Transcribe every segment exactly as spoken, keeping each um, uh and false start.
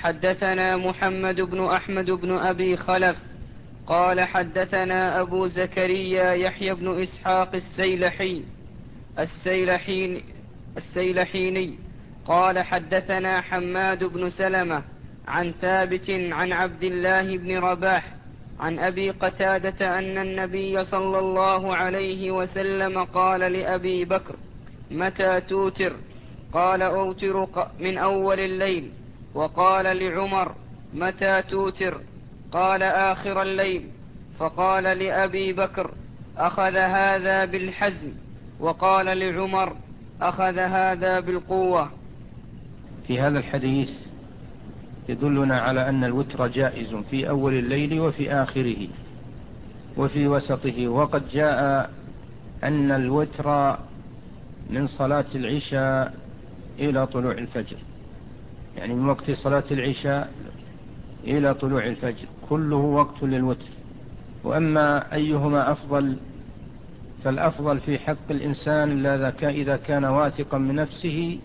حدثنا محمد بن أحمد بن أبي خلف قال حدثنا أبو زكريا يحيى بن إسحاق السيلحي السيلحين السيلحيني قال حدثنا حماد بن سلمة عن ثابت عن عبد الله بن رباح عن أبي قتادة أن النبي صلى الله عليه وسلم قال لأبي بكر: متى توتر؟ قال: أوتر من أول الليل. وقال لعمر: متى توتر؟ قال: آخر الليل. فقال لأبي بكر: أخذ هذا بالحزم. وقال لعمر: أخذ هذا بالقوة. في هذا الحديث يدلنا على أن الوتر جائز في أول الليل وفي آخره وفي وسطه. وقد جاء أن الوتر من صلاة العشاء إلى طلوع الفجر، يعني من وقت صلاة العشاء إلى طلوع الفجر كله وقت للوتر. وأما أيهما أفضل، فالأفضل في حق الإنسان إذا كان واثقا من نفسه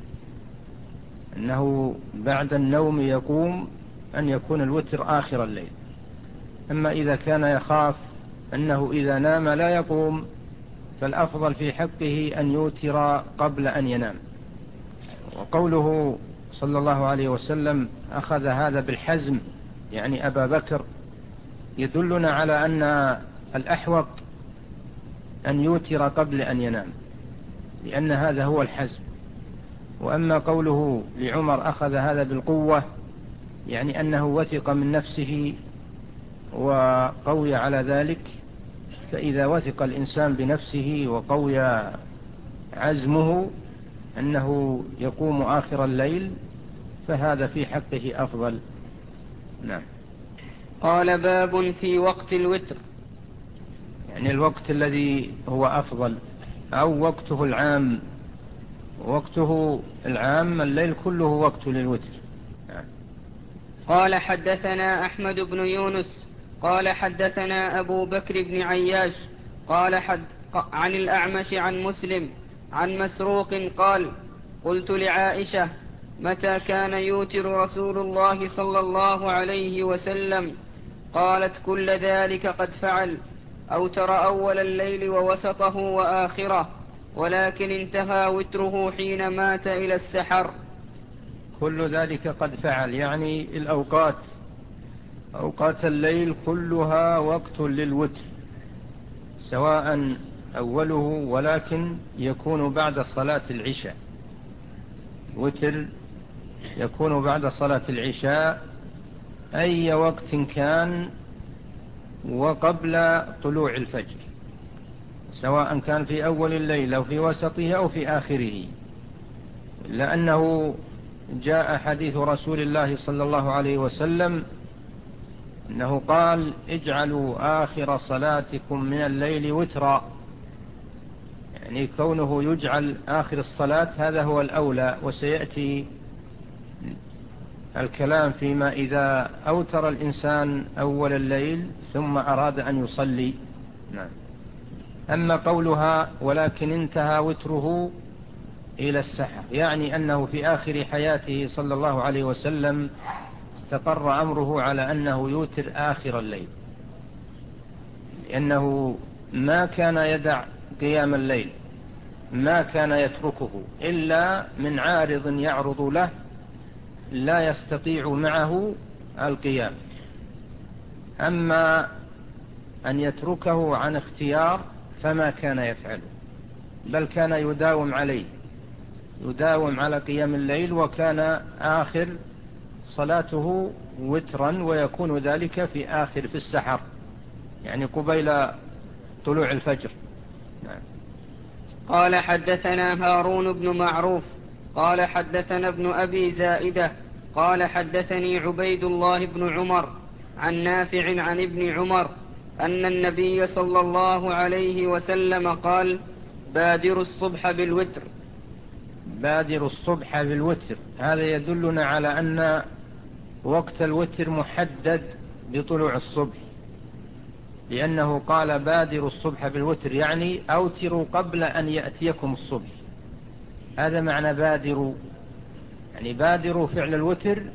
أنه بعد النوم يقوم أن يكون الوتر آخر الليل. أما إذا كان يخاف أنه إذا نام لا يقوم، فالأفضل في حقه أن يوتر قبل أن ينام. وقوله صلى الله عليه وسلم: أخذ هذا بالحزم، يعني أبا بكر، يدلنا على أن الأحوط أن يوتر قبل أن ينام، لأن هذا هو الحزم. وأما قوله لعمر: أخذ هذا بالقوة، يعني أنه وثق من نفسه وقوي على ذلك. فإذا وثق الإنسان بنفسه وقوي عزمه أنه يقوم آخر الليل فهذا في حقه أفضل. نعم. قال: باب في وقت الوتر، يعني الوقت الذي هو أفضل أو وقته العام. وقته العام الليل كله وقت للوتر. نعم. قال: حدثنا أحمد بن يونس قال حدثنا أبو بكر بن عياش قال حد عن الأعمش عن مسلم عن مسروق قال: قلت لعائشة: متى كان يوتر رسول الله صلى الله عليه وسلم؟ قالت: كل ذلك قد فعل، أوتر أول الليل ووسطه وآخره، ولكن انتهى وتره حين مات إلى السحر. كل ذلك قد فعل، يعني الأوقات، أوقات الليل كلها وقت للوتر، سواء أوله، ولكن يكون بعد صلاة العشاء. وتر يكون بعد صلاة العشاء أي وقت كان وقبل طلوع الفجر، سواء كان في أول الليل أو في وسطه أو في آخره. لأنه جاء حديث رسول الله صلى الله عليه وسلم أنه قال: اجعلوا آخر صلاتكم من الليل وترا، يعني كونه يجعل آخر الصلاة هذا هو الأولى. وسيأتي الكلام فيما إذا أوتر الإنسان أول الليل ثم أراد أن يصلي. نعم. أما قولها: ولكن انتهى وتره إلى السحر، يعني أنه في آخر حياته صلى الله عليه وسلم استقر أمره على أنه يوتر آخر الليل، لأنه ما كان يدع قيام الليل، ما كان يتركه إلا من عارض يعرض له لا يستطيع معه القيام. أما أن يتركه عن اختيار فما كان يفعله، بل كان يداوم عليه، يداوم على قيام الليل، وكان آخر صلاته وترا، ويكون ذلك في آخر في السحر، يعني قبيل طلوع الفجر. نعم. قال: حدثنا هارون بن معروف قال حدثنا ابن أبي زائدة قال حدثني عبيد الله بن عمر عن نافع عن ابن عمر أن النبي صلى الله عليه وسلم قال: بادروا الصبح بالوتر. بادروا الصبح بالوتر، هذا يدلنا على أن وقت الوتر محدد بطلوع الصبح، لأنه قال: بادروا الصبح بالوتر، يعني أوتروا قبل أن يأتيكم الصبح. هذا معنى بادروا، يعني بادروا فعل الوتر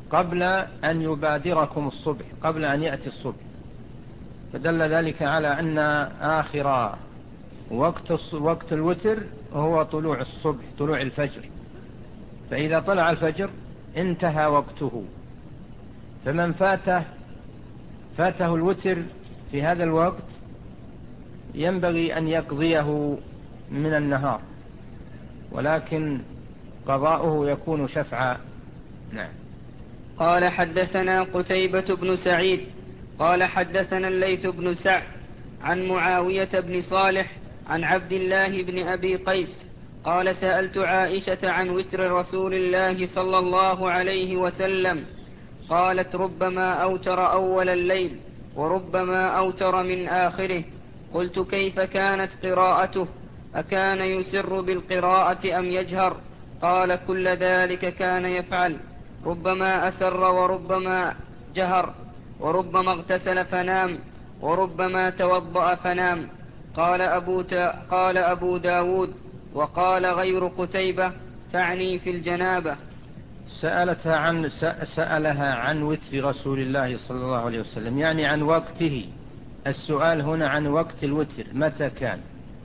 قبل أن يبادركم الصبح، قبل أن يأتي الصبح. فدل ذلك على أن آخر وقت وقت الوتر هو طلوع الصبح، طلوع الفجر. فإذا طلع الفجر انتهى وقته، فمن فاته فاته الوتر في هذا الوقت ينبغي أن يقضيه من النهار، ولكن قضاؤه يكون شفعا. نعم. قال حدثنا قتيبة بن سعيد قال حدثنا الليث بن سعد عن معاوية بن صالح عن عبد الله بن أبي قيس قال سألت عائشة عن وتر رسول الله صلى الله عليه وسلم قالت ربما أوتر أول الليل وربما أوتر من آخره. قلت كيف كانت قراءته؟ أكان يسر بالقراءة أم يجهر؟ قال كل ذلك كان يفعل، ربما أسر وربما جهر، وربما اغتسل فنام وربما توضأ فنام. قال أبو, قال أبو داود وقال غير قتيبة تعني في الجنابة. سألتها عن سألها عن وتر رسول الله صلى الله عليه وسلم، يعني عن وقته. السؤال هنا عن وقت الوتر متى كان،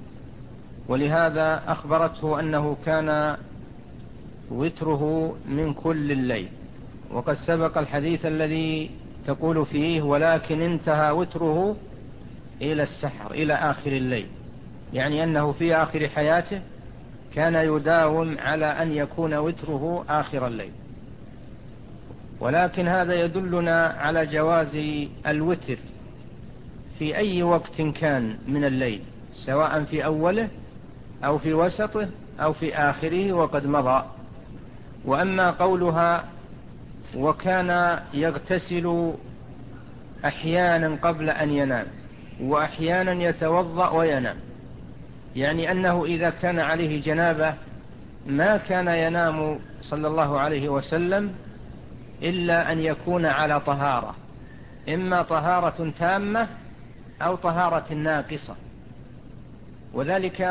ولهذا أخبرته أنه كان وتره من كل الليل. وقد سبق الحديث الذي تقول فيه ولكن انتهى وتره إلى السحر، إلى آخر الليل، يعني أنه في آخر حياته كان يداوم على أن يكون وتره آخر الليل. ولكن هذا يدلنا على جواز الوتر في أي وقت كان من الليل، سواء في أوله أو في وسطه أو في آخره وقد مضى. وأما قولها وكان يغتسل أحيانا قبل أن ينام وأحيانا يتوضأ وينام، يعني أنه إذا كان عليه جنابة ما كان ينام صلى الله عليه وسلم إلا أن يكون على طهارة، إما طهارة تامة أو طهارة ناقصة. وذلك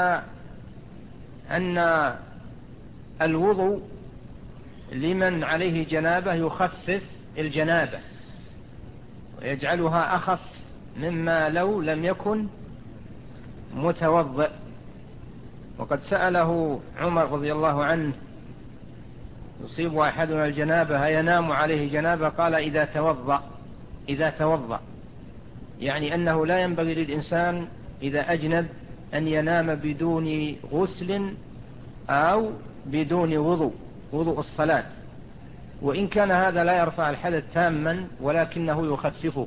أن الوضوء لمن عليه جنابة يخفف الجنابة ويجعلها أخف مما لو لم يكن متوضئ. وقد سأله عمر رضي الله عنه يصيب أحدنا الجنابة هينام عليه جنابة؟ قال إذا توضأ، إذا توضأ، يعني أنه لا ينبغي للإنسان إذا أجنب أن ينام بدون غسل أو بدون وضوء، وضوء الصلاة، وإن كان هذا لا يرفع الحدث تاما ولكنه يخففه.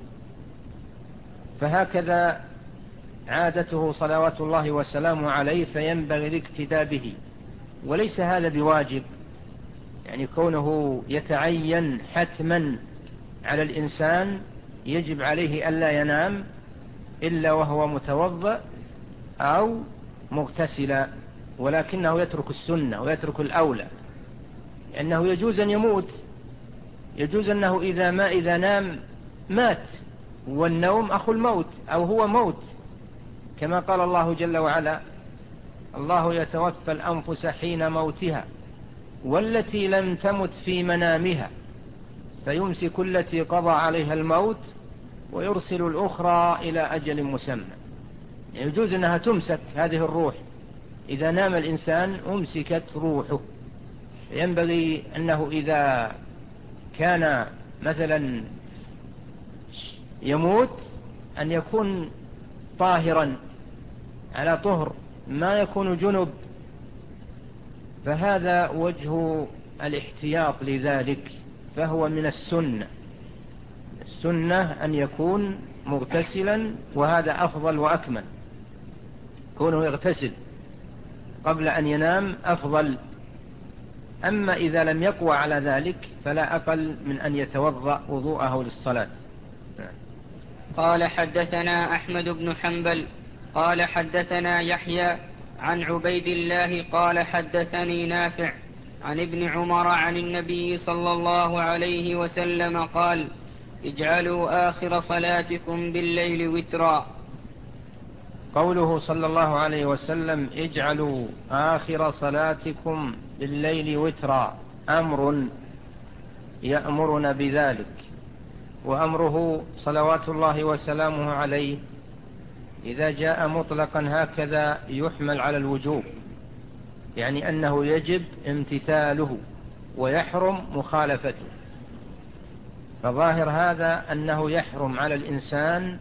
فهكذا عادته صلوات الله وسلامه عليه، فينبغي الاقتداء به. وليس هذا بواجب، يعني كونه يتعين حتما على الإنسان يجب عليه ألا ينام إلا وهو متوضأ أو مغتسلا، ولكنه يترك السنة ويترك الأولى، لأنه يجوز أن يموت، يجوز أنه إذا ما إذا نام مات، والنوم أخو الموت أو هو موت، كما قال الله جل وعلا الله يتوفى الأنفس حين موتها والتي لم تمت في منامها فيمسك التي قضى عليها الموت ويرسل الأخرى إلى أجل مسمى. يجوز أنها تمسك هذه الروح، إذا نام الإنسان أمسكت روحه. ينبغي أنه إذا كان مثلا يموت أن يكون طاهرا على طهر، ما يكون جنب، فهذا وجه الاحتياط لذلك، فهو من السنة. السنة أن يكون مغتسلا، وهذا أفضل وأكمل، كونه يغتسل قبل أن ينام أفضل. أما إذا لم يقوى على ذلك فلا أقل من أن يتوضأ وضوءه للصلاة. قال حدثنا أحمد بن حنبل قال حدثنا يحيى عن عبيد الله قال حدثني نافع عن ابن عمر عن النبي صلى الله عليه وسلم قال اجعلوا آخر صلاتكم بالليل وترا. قوله صلى الله عليه وسلم اجعلوا آخر صلاتكم بالليل وترا أمر يأمرنا بذلك، وأمره صلوات الله وسلامه عليه إذا جاء مطلقا هكذا يحمل على الوجوب، يعني أنه يجب امتثاله ويحرم مخالفته. فظاهر هذا أنه يحرم على الإنسان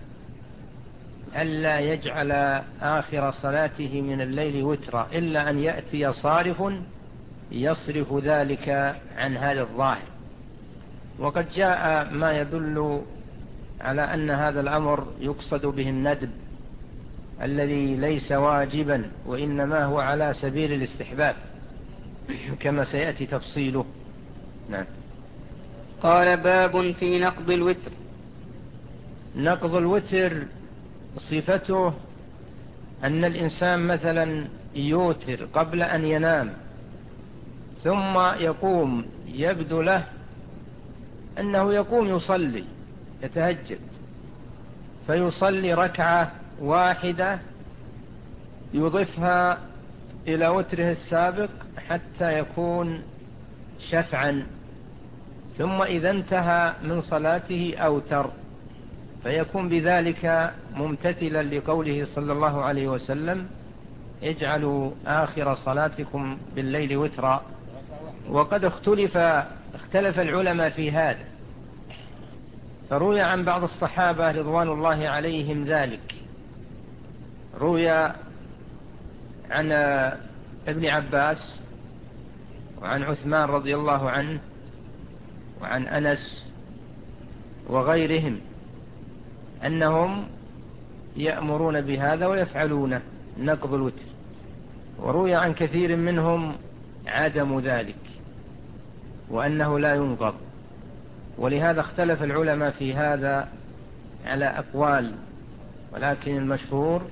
ألا يجعل آخر صلاته من الليل وترا، إلا أن يأتي صارف يصرف ذلك عن هذا الظاهر. وقد جاء ما يدل على أن هذا الأمر يقصد به الندب الذي ليس واجبا، وإنما هو على سبيل الاستحباب كما سيأتي تفصيله. نعم. قال: باب في نقض الوتر. نقض الوتر صفته أن الإنسان مثلا يوتر قبل أن ينام، ثم يقوم يبدو له أنه يقوم يصلي يتهجد، فيصلي ركعة واحدة يضيفها إلى وتره السابق حتى يكون شفعا، ثم إذا انتهى من صلاته أوتر، فيكون بذلك ممتثلا لقوله صلى الله عليه وسلم: اجعلوا آخر صلاتكم بالليل وترا. وقد اختلف اختلف العلماء في هذا، فروي عن بعض الصحابة رضوان الله عليهم ذلك. روي عن ابن عباس وعن عثمان رضي الله عنه وعن أنس وغيرهم أنهم يأمرون بهذا ويفعلون نقض الوتر، وروي عن كثير منهم عدم ذلك وأنه لا ينقض. ولهذا اختلف العلماء في هذا على أقوال، ولكن المشهور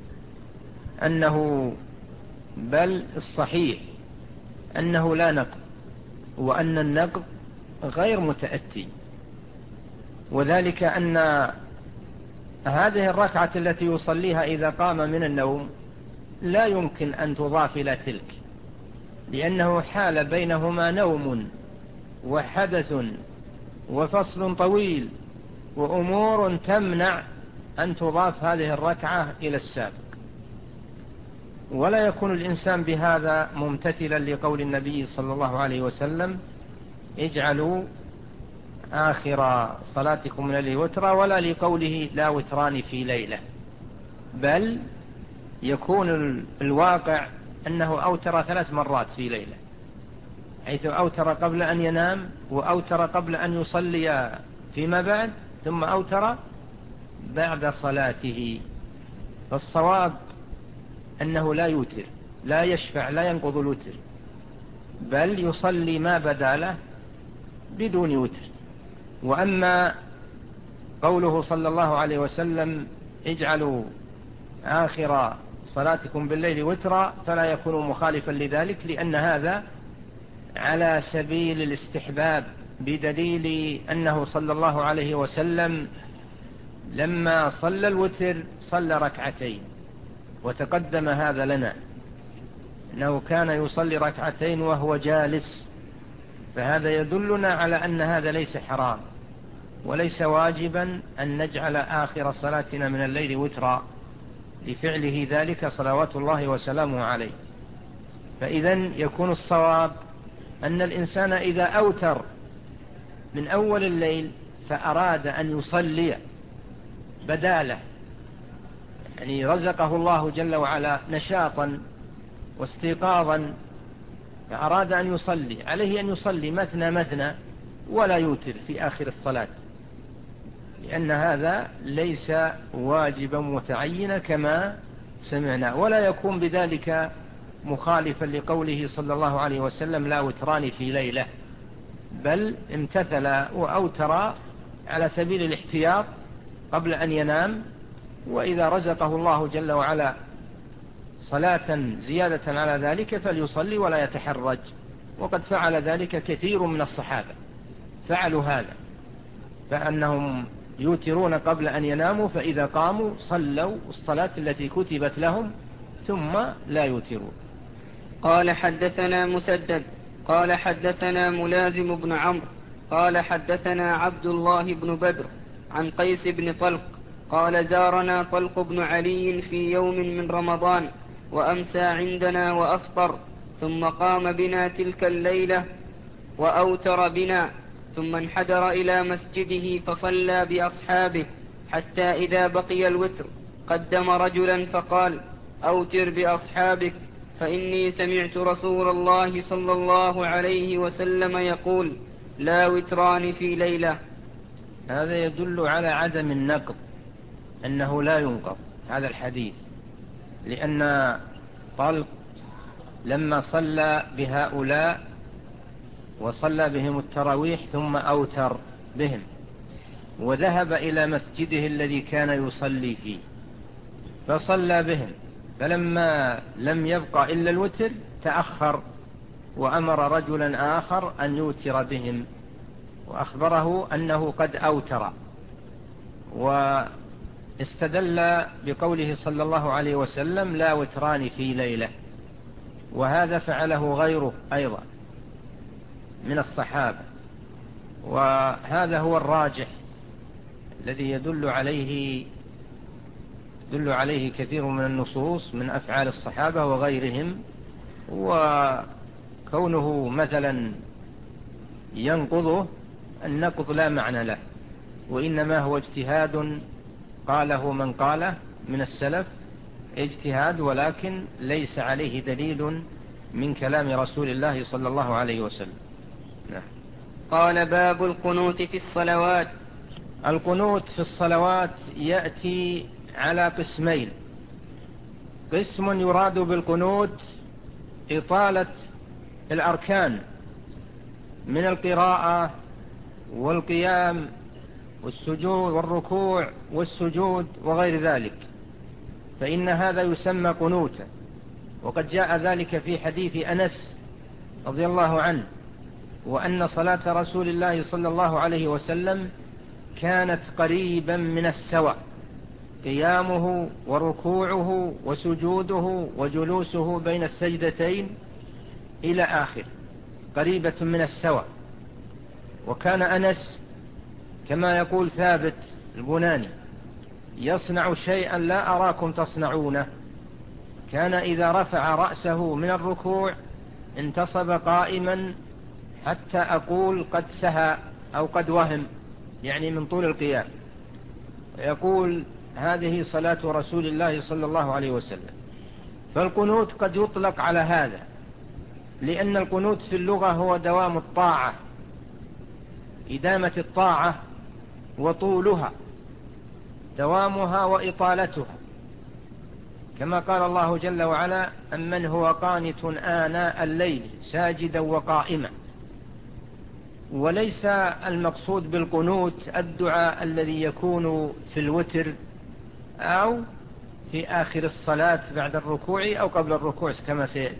أنه بل الصحيح أنه لا نقض، وأن النقض غير متأتي، وذلك أن هذه الركعة التي يصليها إذا قام من النوم لا يمكن أن تضاف إلى تلك، لأنه حال بينهما نوم وحدث وفصل طويل وأمور تمنع أن تضاف هذه الركعة إلى السابق. ولا يكون الإنسان بهذا ممتثلا لقول النبي صلى الله عليه وسلم: اجعلوا آخر صلاتكم من الليل وترا، ولا لقوله: لا وتران في ليلة، بل يكون الواقع أنه أوتر ثلاث مرات في ليلة، حيث أوتر قبل أن ينام، وأوتر قبل أن يصلي فيما بعد، ثم أوتر بعد صلاته. فالصواب أنه لا يوتر، لا يشفع، لا ينقض الوتر، بل يصلي ما بدا له بدون وتر. وأما قوله صلى الله عليه وسلم: اجعلوا آخر صلاتكم بالليل وترا، فلا يكون مخالفا لذلك، لأن هذا على سبيل الاستحباب، بدليل أنه صلى الله عليه وسلم لما صلى الوتر صلى ركعتين، وتقدم هذا لنا أنه كان يصلي ركعتين وهو جالس، فهذا يدلنا على أن هذا ليس حرام، وليس واجبا أن نجعل آخر صلاتنا من الليل وترا، لفعله ذلك صلوات الله وسلامه عليه. فإذن يكون الصواب أن الإنسان إذا أوتر من أول الليل فأراد أن يصلي بداله، يعني رزقه الله جل وعلا نشاطا واستيقاظا، فأراد أن يصلي، عليه أن يصلي مثنى مثنى ولا يوتر في آخر الصلاة، لأن هذا ليس واجبا متعينا كما سمعنا، ولا يكون بذلك مخالفا لقوله صلى الله عليه وسلم: لا وتران في ليلة، بل امتثل وأوتر على سبيل الاحتياط قبل أن ينام، وإذا رزقه الله جل وعلا صلاة زيادة على ذلك فليصلي ولا يتحرج. وقد فعل ذلك كثير من الصحابة، فعلوا هذا، فأنهم يوترون قبل أن يناموا، فإذا قاموا صلوا الصلاة التي كتبت لهم ثم لا يوترون. قال: حدثنا مسدد قال حدثنا ملازم بن عمرو قال حدثنا عبد الله بن بدر عن قيس بن طلق قال زارنا طلق بن علي في يوم من رمضان وأمسى عندنا وأفطر، ثم قام بنا تلك الليلة وأوتر بنا، ثم انحدر إلى مسجده فصلى بأصحابه حتى إذا بقي الوتر قدم رجلا فقال: أوتر بأصحابك، فإني سمعت رسول الله صلى الله عليه وسلم يقول: لا وتران في ليلة. هذا يدل على عدم النقض، أنه لا ينقض هذا الحديث، لأن طلق لما صلى بهؤلاء وصلى بهم التراويح ثم أوتر بهم وذهب إلى مسجده الذي كان يصلي فيه فصلى بهم، فلما لم يبقى إلا الوتر تأخر وأمر رجلا آخر أن يوتر بهم وأخبره أنه قد أوتر، واستدل بقوله صلى الله عليه وسلم: لا وتران في ليلة، وهذا فعله غيره أيضا من الصحابة، وهذا هو الراجح الذي يدل عليه يدل عليه كثير من النصوص من أفعال الصحابة وغيرهم، وكونه مثلا ينقضه النقض لا معنى له، وإنما هو اجتهاد قاله من قاله من السلف، اجتهاد ولكن ليس عليه دليل من كلام رسول الله صلى الله عليه وسلم. نعم. قال: باب القنوت في الصلوات. القنوت في الصلوات يأتي على قسمين: قسم يراد بالقنوت إطالة الأركان من القراءة والقيام والسجود والركوع والسجود وغير ذلك، فإن هذا يسمى قنوتا، وقد جاء ذلك في حديث أنس رضي الله عنه، وأن صلاة رسول الله صلى الله عليه وسلم كانت قريبا من السواء، قيامه وركوعه وسجوده وجلوسه بين السجدتين إلى آخر قريبة من السواء. وكان أنس كما يقول ثابت البناني يصنع شيئا لا أراكم تصنعونه، كان إذا رفع رأسه من الركوع انتصب قائما حتى أقول قد سهى أو قد وهم، يعني من طول القيام، يقول هذه صلاة رسول الله صلى الله عليه وسلم. فالقنوت قد يطلق على هذا، لأن القنوت في اللغة هو دوام الطاعة، إدامة الطاعة وطولها، دوامها وإطالتها، كما قال الله جل وعلا: أمن هو قانت آناء الليل ساجدا وقائما. وليس المقصود بالقنوت الدعاء الذي يكون في الوتر أو في آخر الصلاة بعد الركوع أو قبل الركوع كما سيأتي،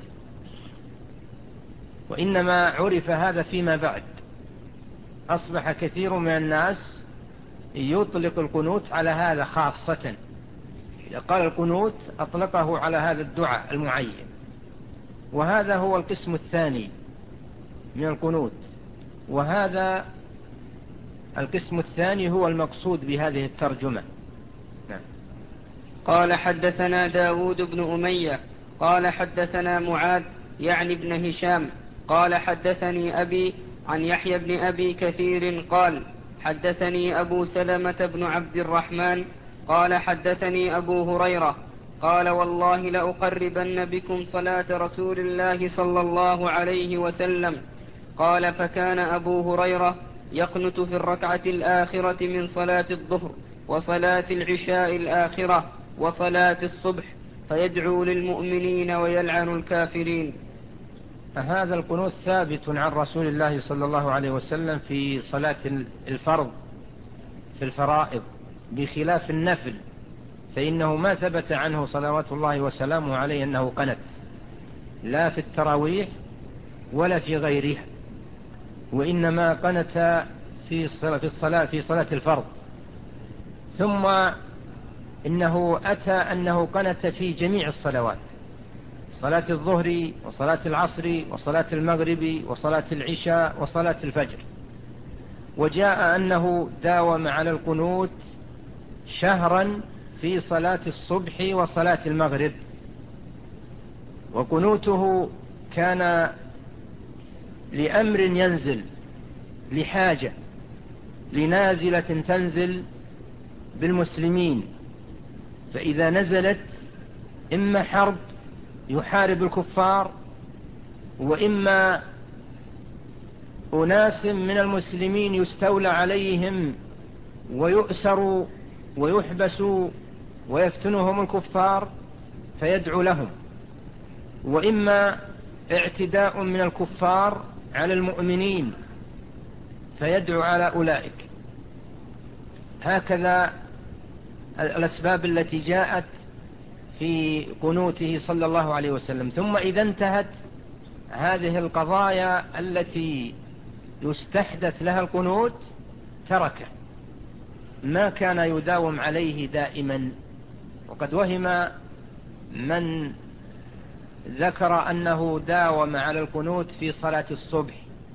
وإنما عرف هذا فيما بعد. أصبح كثير من الناس يطلق القنوت على هذا خاصة، إذا قال القنوت أطلقه على هذا الدعاء المعين، وهذا هو القسم الثاني من القنوت، وهذا القسم الثاني هو المقصود بهذه الترجمة. نعم. قال: حدثنا داود بن أمية قال حدثنا معاذ يعني ابن هشام قال حدثني أبي عن يحيى بن أبي كثير قال حدثني أبو سلمة بن عبد الرحمن قال حدثني أبو هريرة قال: والله لأقربن بكم صلاة رسول الله صلى الله عليه وسلم. قال: فكان أبو هريرة يقنت في الركعة الآخرة من صلاة الظهر وصلاة العشاء الآخرة وصلاة الصبح، فيدعو للمؤمنين ويلعن الكافرين. هذا القنوت ثابت عن رسول الله صلى الله عليه وسلم في صلاة الفرض في الفرائض، بخلاف النفل، فإنه ما ثبت عنه صلوات الله وسلامه عليه أنه قنت، لا في التراويح ولا في غيرها، وإنما قنت في الصلاة في صلاة الفرض. ثم إنه أتى أنه قنت في جميع الصلوات: صلاة الظهر وصلاة العصر وصلاة المغرب وصلاة العشاء وصلاة الفجر. وجاء أنه داوم على القنوت شهرا في صلاة الصبح وصلاة المغرب، وقنوته كان لأمر ينزل، لحاجة، لنازلة تنزل بالمسلمين، فإذا نزلت إما حرب يحارب الكفار، وإما أناس من المسلمين يستولى عليهم ويؤسروا ويحبسوا ويفتنهم الكفار فيدعو لهم، وإما اعتداء من الكفار على المؤمنين فيدعو على أولئك. هكذا الأسباب التي جاءت في قنوته صلى الله عليه وسلم. ثم إذا انتهت هذه القضايا التي يستحدث لها القنوت تركه، ما كان يداوم عليه دائما. وقد وهم من ذكر أنه داوم على القنوت في صلاة الصبح،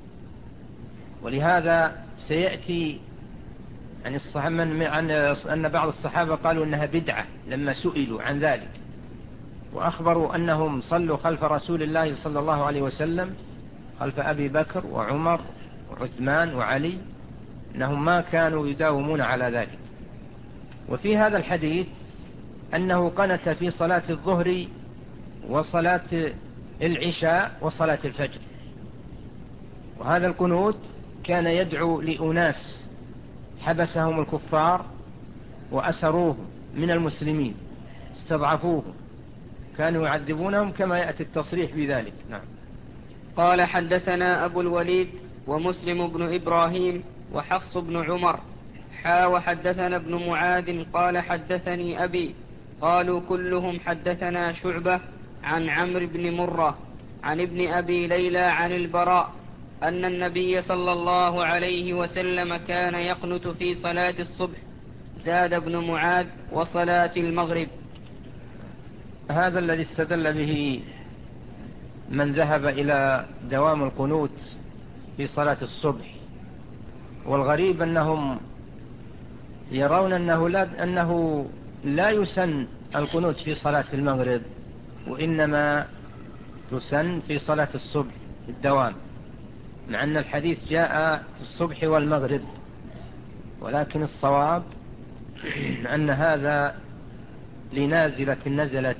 ولهذا سيأتي عن الصحابة عن أن بعض الصحابة قالوا أنها بدعة لما سئلوا عن ذلك، وأخبروا أنهم صلوا خلف رسول الله صلى الله عليه وسلم، خلف أبي بكر وعمر وعثمان وعلي، أنهم ما كانوا يداومون على ذلك. وفي هذا الحديث أنه قنت في صلاة الظهر وصلاة العشاء وصلاة الفجر، وهذا القنوت كان يدعو لأناس حبسهم الكفار وأسروهم من المسلمين، استضعفوهم، كانوا يعذبونهم كما يأتي التصريح بذلك. نعم. قال حدثنا أبو الوليد ومسلم بن إبراهيم وحفص بن عمر حا وحدثنا ابن معاذ قال حدثني أبي قالوا كلهم حدثنا شعبة عن عمرو بن مرة عن ابن أبي ليلى عن البراء أن النبي صلى الله عليه وسلم كان يقنت في صلاة الصبح، زاد ابن معاذ وصلاة المغرب. هذا الذي استدل به من ذهب إلى دوام القنوت في صلاة الصبح، والغريب أنهم يرون أنه لا, أنه لا يسن القنوت في صلاة المغرب، وإنما تسن في صلاة الصبح الدوام، مع أن الحديث جاء في الصبح والمغرب، ولكن الصواب أن هذا لنازلة نزلت،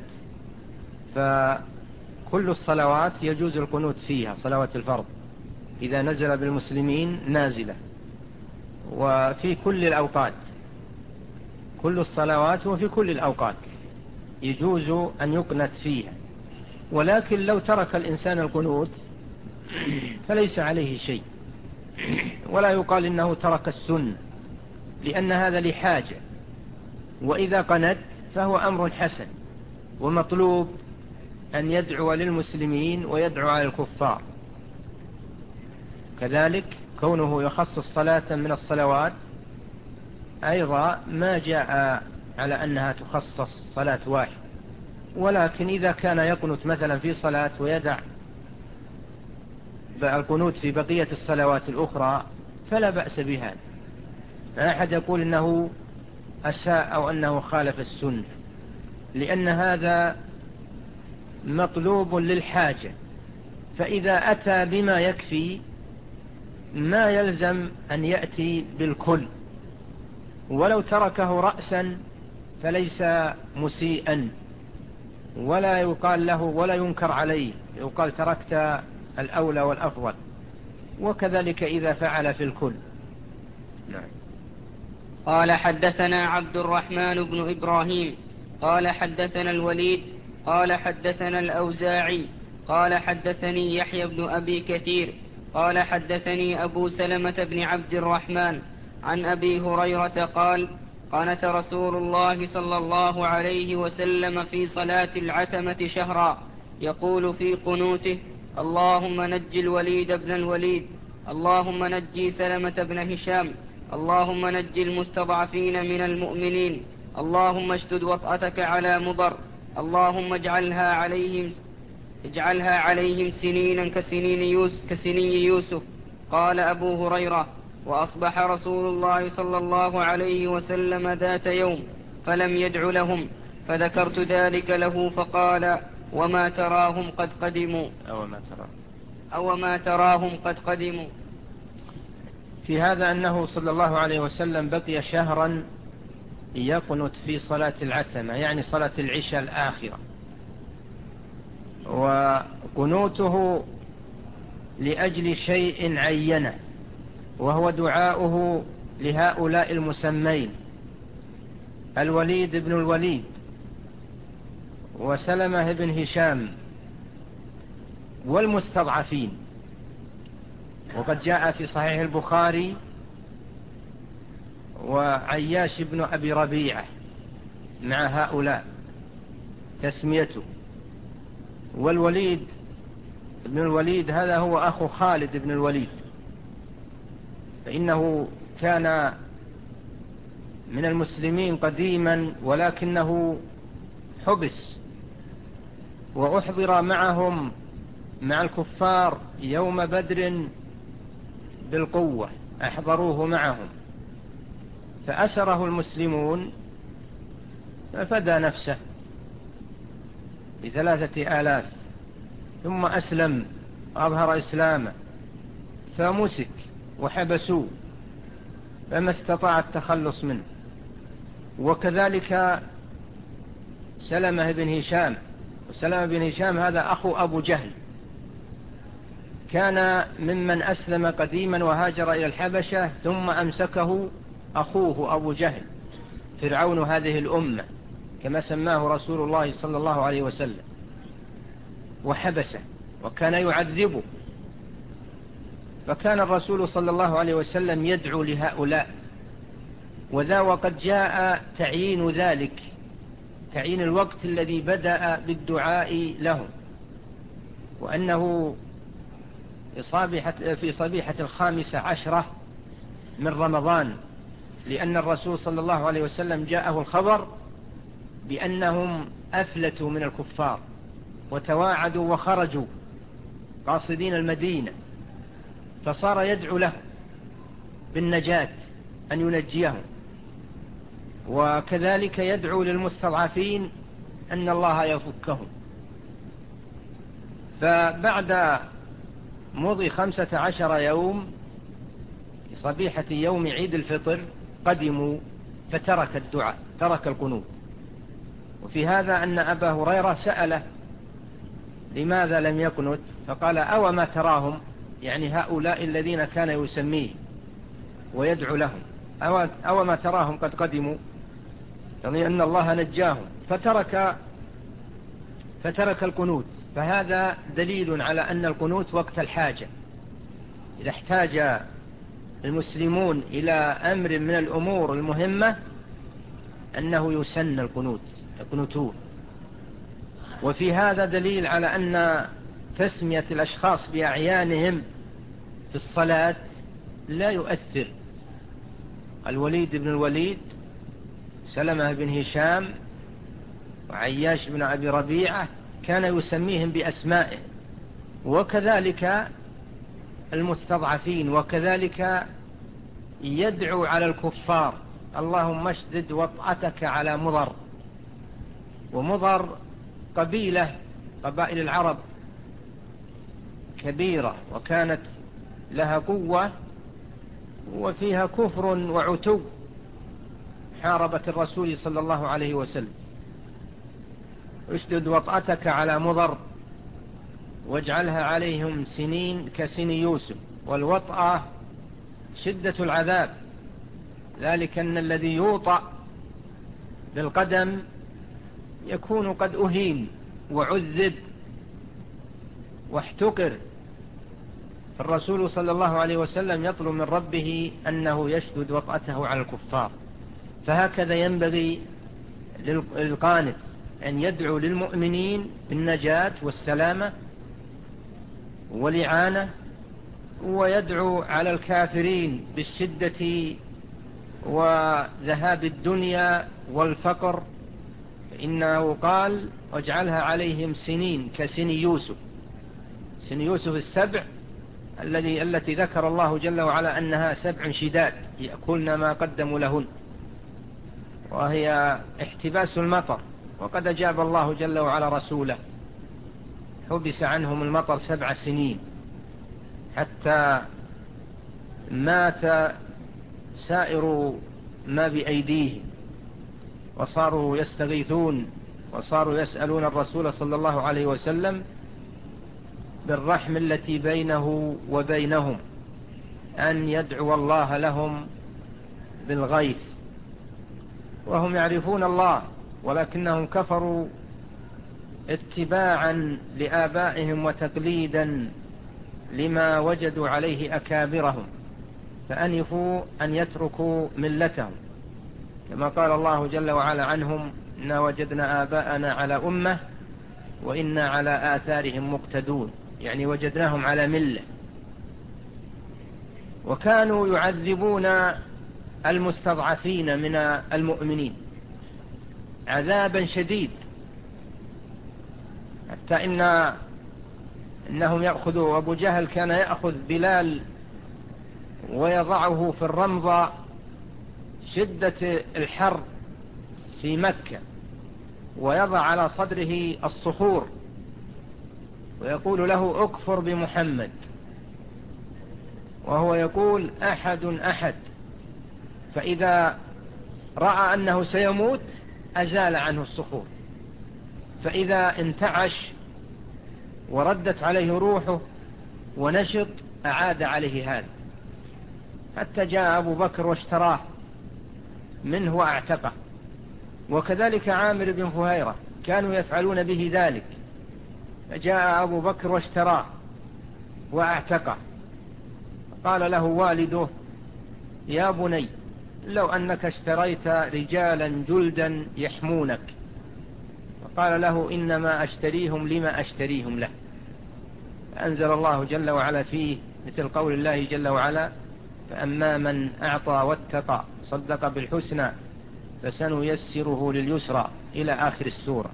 فكل الصلوات يجوز القنوت فيها، صلوات الفرض إذا نزل بالمسلمين نازلة، وفي كل الأوقات، كل الصلوات وفي كل الأوقات يجوز أن يقنت فيها. ولكن لو ترك الإنسان القنوت فليس عليه شيء، ولا يقال إنه ترك السنة، لأن هذا لحاجة، وإذا قنت فهو أمر حسن ومطلوب أن يدعو للمسلمين ويدعو على الكفار. كذلك كونه يخصص صلاة من الصلوات أيضا ما جاء على أنها تخصص صلاة واحد، ولكن إذا كان يقنت مثلا في صلاة ويدع القنوت في بقية الصلوات الأخرى فلا بأس بهذا. لا أحد يقول أنه أساء أو أنه خالف السنة، لأن هذا مطلوب للحاجة، فإذا أتى بما يكفي ما يلزم أن يأتي بالكل، ولو تركه رأسا فليس مسيئا، ولا يقال له ولا ينكر عليه، يقال تركت الأولى والأفضل، وكذلك إذا فعل في الكل. نعم. قال حدثنا عبد الرحمن بن إبراهيم قال حدثنا الوليد قال حدثنا الأوزاعي قال حدثني يحيى بن أبي كثير قال حدثني أبو سلمة بن عبد الرحمن عن أبي هريرة قال قنت رسول الله صلى الله عليه وسلم في صلاة العتمة شهرا، يقول في قنوته: اللهم نج الوليد بن الوليد، اللهم نجي سلمة بن هشام، اللهم نج المستضعفين من المؤمنين، اللهم اشدد وطأتك على مضر، اللهم اجعلها عليهم اجعلها عليهم سنينا كسنين يوسف, كسنين يوسف. قال أبو هريرة: وأصبح رسول الله صلى الله عليه وسلم ذات يوم فلم يدع لهم، فذكرت ذلك له فقال: وما تراهم قد قدموا أو ما ترى أو ما تراهم قد قدموا. في هذا أنه صلى الله عليه وسلم بقي شهرا يقنت في صلاة العتمة، يعني صلاة العشاء الآخرة، وقنوته لأجل شيء عينه، وهو دعاؤه لهؤلاء المسمين: الوليد بن الوليد، وسلمة بن هشام، والمستضعفين. وقد جاء في صحيح البخاري: وعياش بن أبي ربيعة، مع هؤلاء تسميته. والوليد بن الوليد هذا هو أخو خالد بن الوليد، فإنه كان من المسلمين قديما، ولكنه حبس وأحضر معهم مع الكفار يوم بدر بالقوة، أحضروه معهم فأسره المسلمون ففدى نفسه بثلاثة آلاف، ثم أسلم أظهر إسلامه فمسك وحبسوه فما استطاع التخلص منه. وكذلك سلمة بن هشام، وسلمة بن هشام هذا أخو أبو جهل، كان ممن أسلم قديما وهاجر إلى الحبشة، ثم أمسكه أخوه أبو جهل فرعون هذه الأمة كما سماه رسول الله صلى الله عليه وسلم، وحبسه وكان يعذبه. فكان الرسول صلى الله عليه وسلم يدعو لهؤلاء، وذا وقد جاء تعيين ذلك، تعيين الوقت الذي بدأ بالدعاء له، وأنه في صبيحة الخامسة عشرة من رمضان، لأن الرسول صلى الله عليه وسلم جاءه الخبر بأنهم أفلتوا من الكفار وتواعدوا وخرجوا قاصدين المدينة، فصار يدعو له بالنجاة أن ينجيهم، وكذلك يدعو للمستضعفين أن الله يفكهم. فبعد مضي خمسة عشر يوم في صبيحة يوم عيد الفطر قدموا، فترك الدعاء، ترك القنوت. وفي هذا أن أبا هريرة سأله: لماذا لم يقنت؟ فقال: أو ما تراهم، يعني هؤلاء الذين كان يسميه ويدعو لهم، أو, أو ما تراهم قد قدموا، يعني أن الله نجاهم، فترك فترك القنوت. فهذا دليل على أن القنوت وقت الحاجة، إذا احتاج المسلمون إلى أمر من الأمور المهمة أنه يسن القنوت، يقنتون. وفي هذا دليل على أن تسمية الأشخاص بأعيانهم في الصلاة لا يؤثر. الوليد بن الوليد، سلمة بن هشام، وعياش بن أبي ربيعة كان يسميهم بأسمائه، وكذلك المستضعفين، وكذلك يدعو على الكفار: اللهم اشدد وطأتك على مضر. ومضر قبيلة قبائل العرب كبيرة، وكانت لها قوة وفيها كفر وعتو، حاربت الرسول صلى الله عليه وسلم. اشدد وطأتك على مضر واجعلها عليهم سنين كسن يوسف. والوطأة شدة العذاب، ذلك أن الذي يوطأ بالقدم يكون قد أهين وعذب واحتقر. فالرسول صلى الله عليه وسلم يطلب من ربه أنه يشدد وطأته على الكفار. فهكذا ينبغي للقانت أن يدعو للمؤمنين بالنجاة والسلامة والإعانة، ويدعو على الكافرين بالشدة وذهاب الدنيا والفقر، فإنه قال: واجعلها عليهم سنين كسن يوسف. سن يوسف السبع الذي التي ذكر الله جل وعلا أنها سبع شداد يأكلن ما قدموا لهن، وهي احتباس المطر. وقد أجاب الله جل وعلا رسوله، حبس عنهم المطر سبع سنين حتى مات سائر ما بأيديهم، وصاروا يستغيثون وصاروا يسألون الرسول صلى الله عليه وسلم بالرحم التي بينه وبينهم أن يدعو الله لهم بالغيث، وهم يعرفون الله ولكنهم كفروا اتباعا لآبائهم وتقليدا لما وجدوا عليه أكابرهم، فأنفوا أن يتركوا ملتهم، كما قال الله جل وعلا عنهم: إنا وجدنا آباءنا على أمة وإنا على آثارهم مقتدون، يعني وجدناهم على ملة. وكانوا يعذبون المستضعفين من المؤمنين عذابا شديد، حتى إن إنهم يأخذوا، أبو جهل كان يأخذ بلال ويضعه في الرمضة شدة الحر في مكة، ويضع على صدره الصخور ويقول له: اكفر بمحمد، وهو يقول: أحد أحد. فإذا رأى أنه سيموت أزال عنه الصخور، فإذا انتعش وردت عليه روحه ونشط أعاد عليه هذا، حتى جاء أبو بكر واشتراه منه وأعتقه. وكذلك عامر بن فهيرة كانوا يفعلون به ذلك، فجاء أبو بكر واشتراه وأعتقه. قال له والده: يا بني، لو أنك اشتريت رجالا جلدا يحمونك. فقال له: إنما أشتريهم لما أشتريهم له. أنزل الله جل وعلا فيه مثل قول الله جل وعلا: فأما من أعطى واتقى صدق بالحسنى فسنيسره لليسرى، إلى آخر السورة.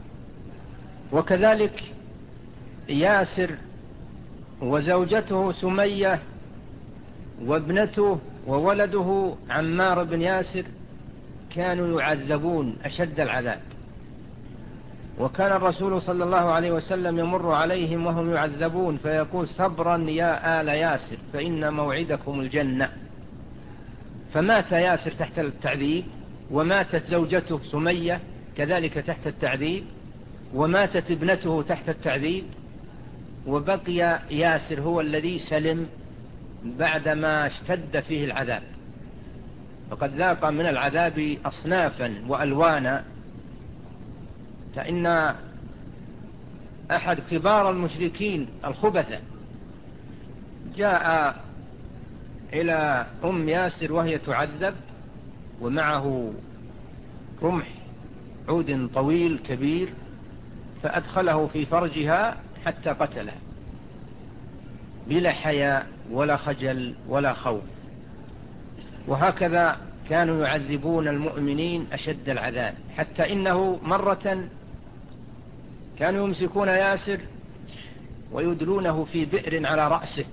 وكذلك ياسر وزوجته سمية وابنته وولده عمار بن ياسر كانوا يعذبون أشد العذاب، وكان الرسول صلى الله عليه وسلم يمر عليهم وهم يعذبون فيقول: صبرا يا آل ياسر فإن موعدكم الجنة. فمات ياسر تحت التعذيب، وماتت زوجته سمية كذلك تحت التعذيب، وماتت ابنته تحت التعذيب، وبقي ياسر هو الذي سلم بعدما اشتد فيه العذاب، فقد ذاق من العذاب أصنافا وألوانا. فإن أحد كبار المشركين الخبثة جاء إلى أم ياسر وهي تعذب، ومعه رمح عود طويل كبير، فأدخله في فرجها حتى قتله بلا حياء ولا خجل ولا خوف. وهكذا كانوا يعذبون المؤمنين أشد العذاب، حتى إنه مرة كانوا يمسكون ياسر ويدلونه في بئر على رأسه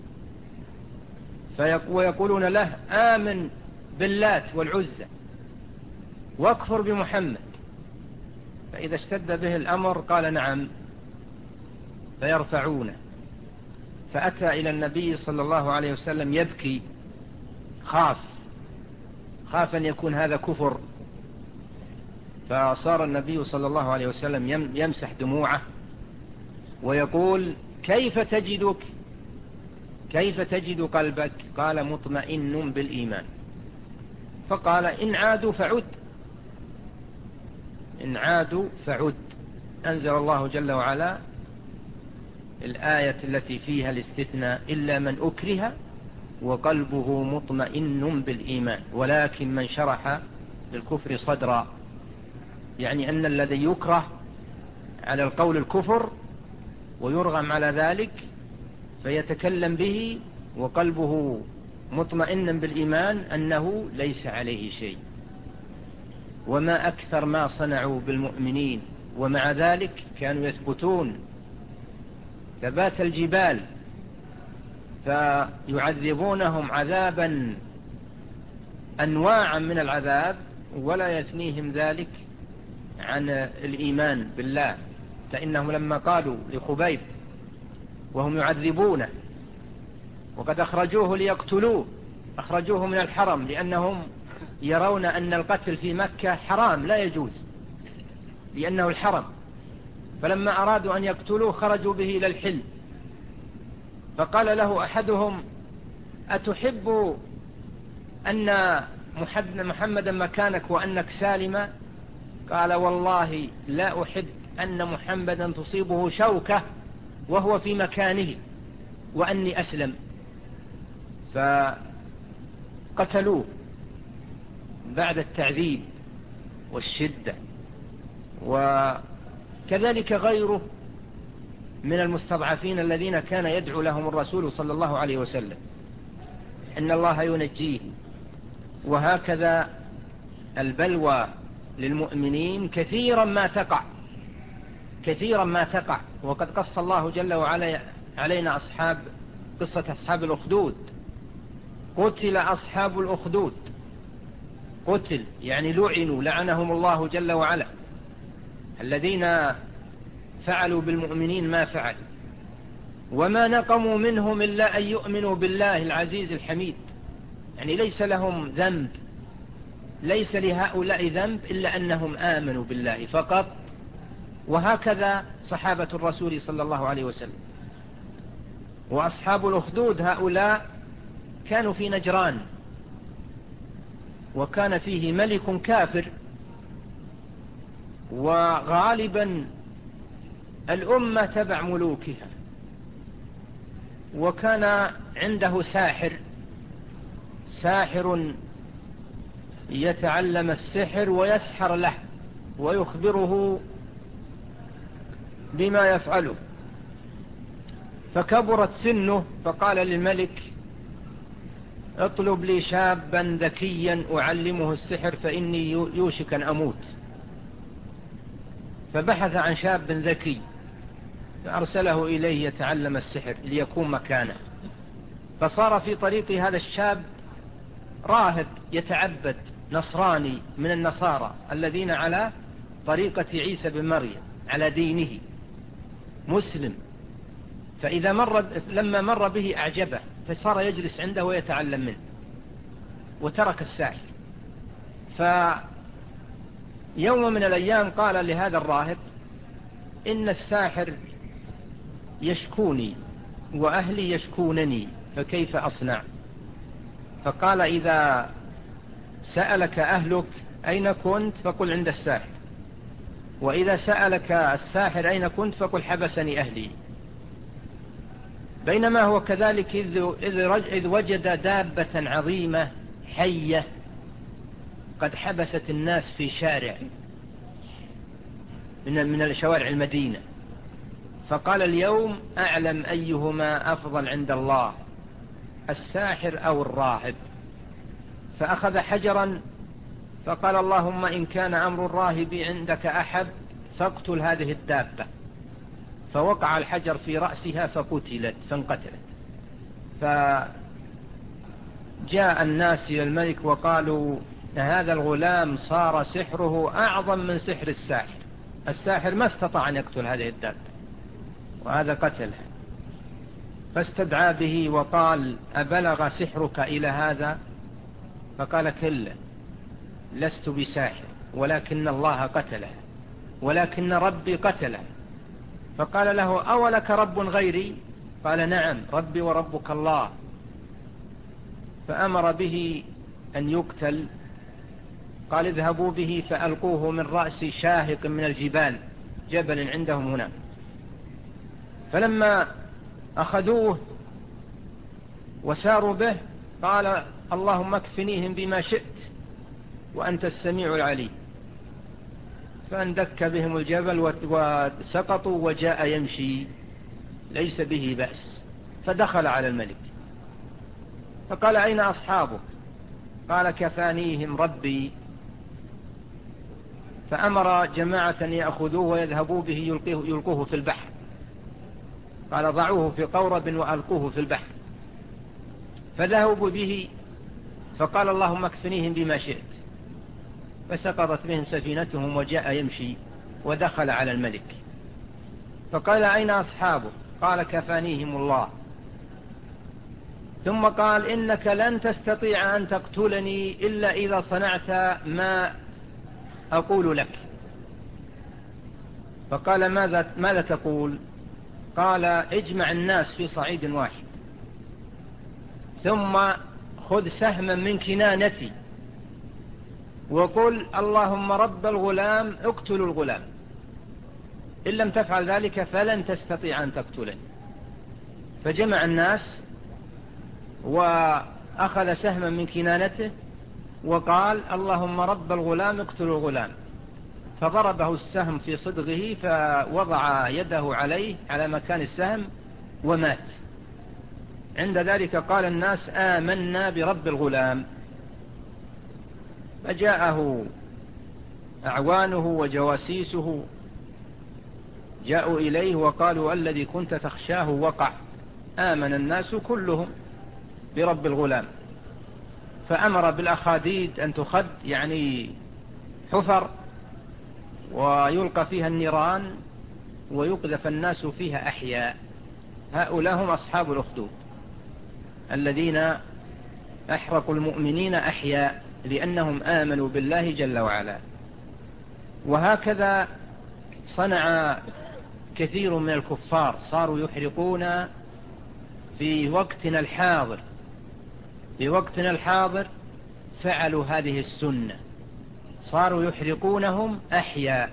ويقولون له: آمن باللات والعزى واكفر بمحمد. فإذا اشتد به الأمر قال: نعم، فيرفعونه. فأتى إلى النبي صلى الله عليه وسلم يبكي، خاف خاف أن يكون هذا كفر. فصار النبي صلى الله عليه وسلم يمسح دموعه ويقول: كيف تجدك كيف تجد قلبك؟ قال: مطمئن بالإيمان. فقال: إن عادوا فعد إن عادوا فعد. أنزل الله جل وعلا الآية التي فيها الاستثناء: إلا من أكره وقلبه مطمئن بالإيمان ولكن من شرح بالكفر صدرا. يعني أن الذي يكره على القول الكفر ويرغم على ذلك فيتكلم به وقلبه مطمئن بالإيمان أنه ليس عليه شيء. وما أكثر ما صنعوا بالمؤمنين، ومع ذلك كانوا يثبتون ثبات الجبال فيعذبونهم عذابا أنواعا من العذاب، ولا يثنيهم ذلك عن الإيمان بالله. فإنهم لما قالوا لخبيب وهم يعذبونه وقد أخرجوه ليقتلوه، أخرجوه من الحرم لأنهم يرون أن القتل في مكة حرام لا يجوز لأنه الحرم، فلما أرادوا أن يقتلوه خرجوا به إلى الحل. فقال له أحدهم: أتحب أن محمدا مكانك وأنك سالما؟ قال: والله لا أحب أن محمدا تصيبه شوكة وهو في مكانه وأني أسلم. فقتلوه بعد التعذيب والشدة. وكذلك غيره من المستضعفين الذين كان يدعو لهم الرسول صلى الله عليه وسلم إن الله ينجيه. وهكذا البلوى للمؤمنين كثيرا ما تقع كثيرا ما تقع وقد قص الله جل وعلا علينا أصحاب قصة أصحاب الأخدود. قتل أصحاب الأخدود، قتل يعني لعنوا، لعنهم الله جل وعلا، الذين فعلوا بالمؤمنين ما فعل. وما نقموا منهم إلا أن يؤمنوا بالله العزيز الحميد، يعني ليس لهم ذنب، ليس لهؤلاء ذنب إلا أنهم آمنوا بالله فقط. وهكذا صحابة الرسول صلى الله عليه وسلم. وأصحاب الأخدود هؤلاء كانوا في نجران، وكان فيه ملك كافر، وغالبا الأمة تبع ملوكها، وكان عنده ساحر ساحر يتعلم السحر ويسحر له ويخبره بما يفعله. فكبرت سنه، فقال للملك: اطلب لي شابا ذكيا أعلمه السحر فإني يوشك أن أموت. فبحث عن شاب ذكي فأرسله إليه يتعلم السحر ليكون مكانه. فصار في طريق هذا الشاب راهب يتعبد، نصراني من النصارى الذين على طريقة عيسى بن مريم، على دينه، مسلم. فإذا مر لما مر به أعجبه، فصار يجلس عنده ويتعلم منه وترك الساحر. فيوم من الأيام قال لهذا الراهب: إن الساحر يشكوني وأهلي يشكونني فكيف أصنع؟ فقال: إذا سألك أهلك أين كنت فقل عند الساحر، وإذا سألك الساحر أين كنت فقل حبسني أهلي. بينما هو كذلك إذ وجد دابة عظيمة حية قد حبست الناس في شارع من شوارع المدينة، فقال: اليوم أعلم أيهما أفضل عند الله، الساحر أو الراهب. فأخذ حجرا فقال: اللهم إن كان أمر الراهب عندك أحب فاقتل هذه الدابة. فوقع الحجر في رأسها فقتلت فانقتلت. فجاء الناس إلى الملك وقالوا: هذا الغلام صار سحره أعظم من سحر الساحر، الساحر ما استطاع أن يقتل هذه الدابة وهذا قتله. فاستدعى به وقال: أبلغ سحرك إلى هذا؟ فقال: كلا، لست بساحر ولكن الله قتله، ولكن ربي قتله. فقال له: أولك رب غيري؟ قال: نعم، ربي وربك الله. فأمر به أن يقتل. قال: اذهبوا به فألقوه من رأس شاهق من الجبال، جبل عندهم هنا. فلما أخذوه وساروا به قال: اللهم اكفنيهم بما شئت وأنت السميع العليم. فاندك بهم الجبل وسقطوا، وجاء يمشي ليس به بأس. فدخل على الملك فقال: أين أصحابه؟ قال: كفانيهم ربي. فأمر جماعة يأخذوه ويذهبوا به يلقوه, يلقوه في البحر. قال: ضعوه في قورب وألقوه في البحر. فذهبوا به، فقال اللهم اكفنيهم بما شئت، فسقطت بهم سفينتهم وجاء يمشي ودخل على الملك، فقال أين أصحابه؟ قال كفانيهم الله. ثم قال إنك لن تستطيع أن تقتلني إلا إذا صنعت ما أقول لك. فقال ماذا, ماذا تقول؟ قال اجمع الناس في صعيد واحد، ثم خذ سهما من كنانتي وقل اللهم رب الغلام اقتل الغلام، إن لم تفعل ذلك فلن تستطيع أن تقتلني. فجمع الناس وأخذ سهما من كنانته وقال اللهم رب الغلام اقتل الغلام، فضربه السهم في صدغه فوضع يده عليه على مكان السهم ومات. عند ذلك قال الناس آمنا برب الغلام. فجاءه أعوانه وجواسيسه جاءوا إليه وقالوا الذي كنت تخشاه وقع، آمن الناس كلهم برب الغلام. فأمر بالأخاديد أن تخد، يعني حفر، ويلقى فيها النيران ويقذف الناس فيها أحياء. هؤلاء هم أصحاب الأخدود الذين أحرقوا المؤمنين أحياء لأنهم آمنوا بالله جل وعلا. وهكذا صنع كثير من الكفار، صاروا يحرقون في وقتنا الحاضر في وقتنا الحاضر فعلوا هذه السنة، صاروا يحرقونهم أحياء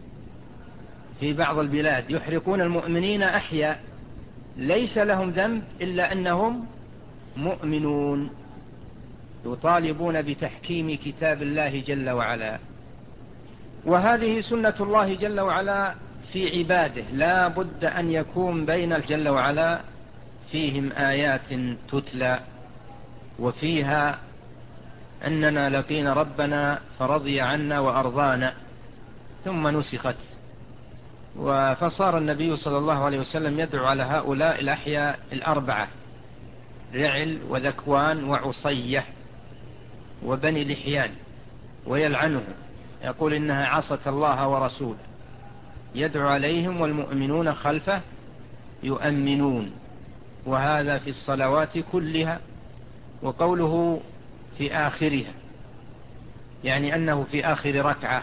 في بعض البلاد، يحرقون المؤمنين أحياء ليس لهم ذنب إلا أنهم مؤمنون، يطالبون بتحكيم كتاب الله جل وعلا. وهذه سنة الله جل وعلا في عباده، لا بد أن يكون بين جل وعلا فيهم آيات تتلى وفيها أننا لقينا ربنا فرضي عنا وأرضانا، ثم نسخت. فصار النبي صلى الله عليه وسلم يدعو على هؤلاء الأحياء الأربعة: رعل وذكوان وعصية وبني لحيان، ويلعنهم، يقول إنها عصت الله ورسوله، يدعو عليهم والمؤمنون خلفه يؤمنون. وهذا في الصلوات كلها. وقوله في آخرها يعني أنه في آخر ركعة،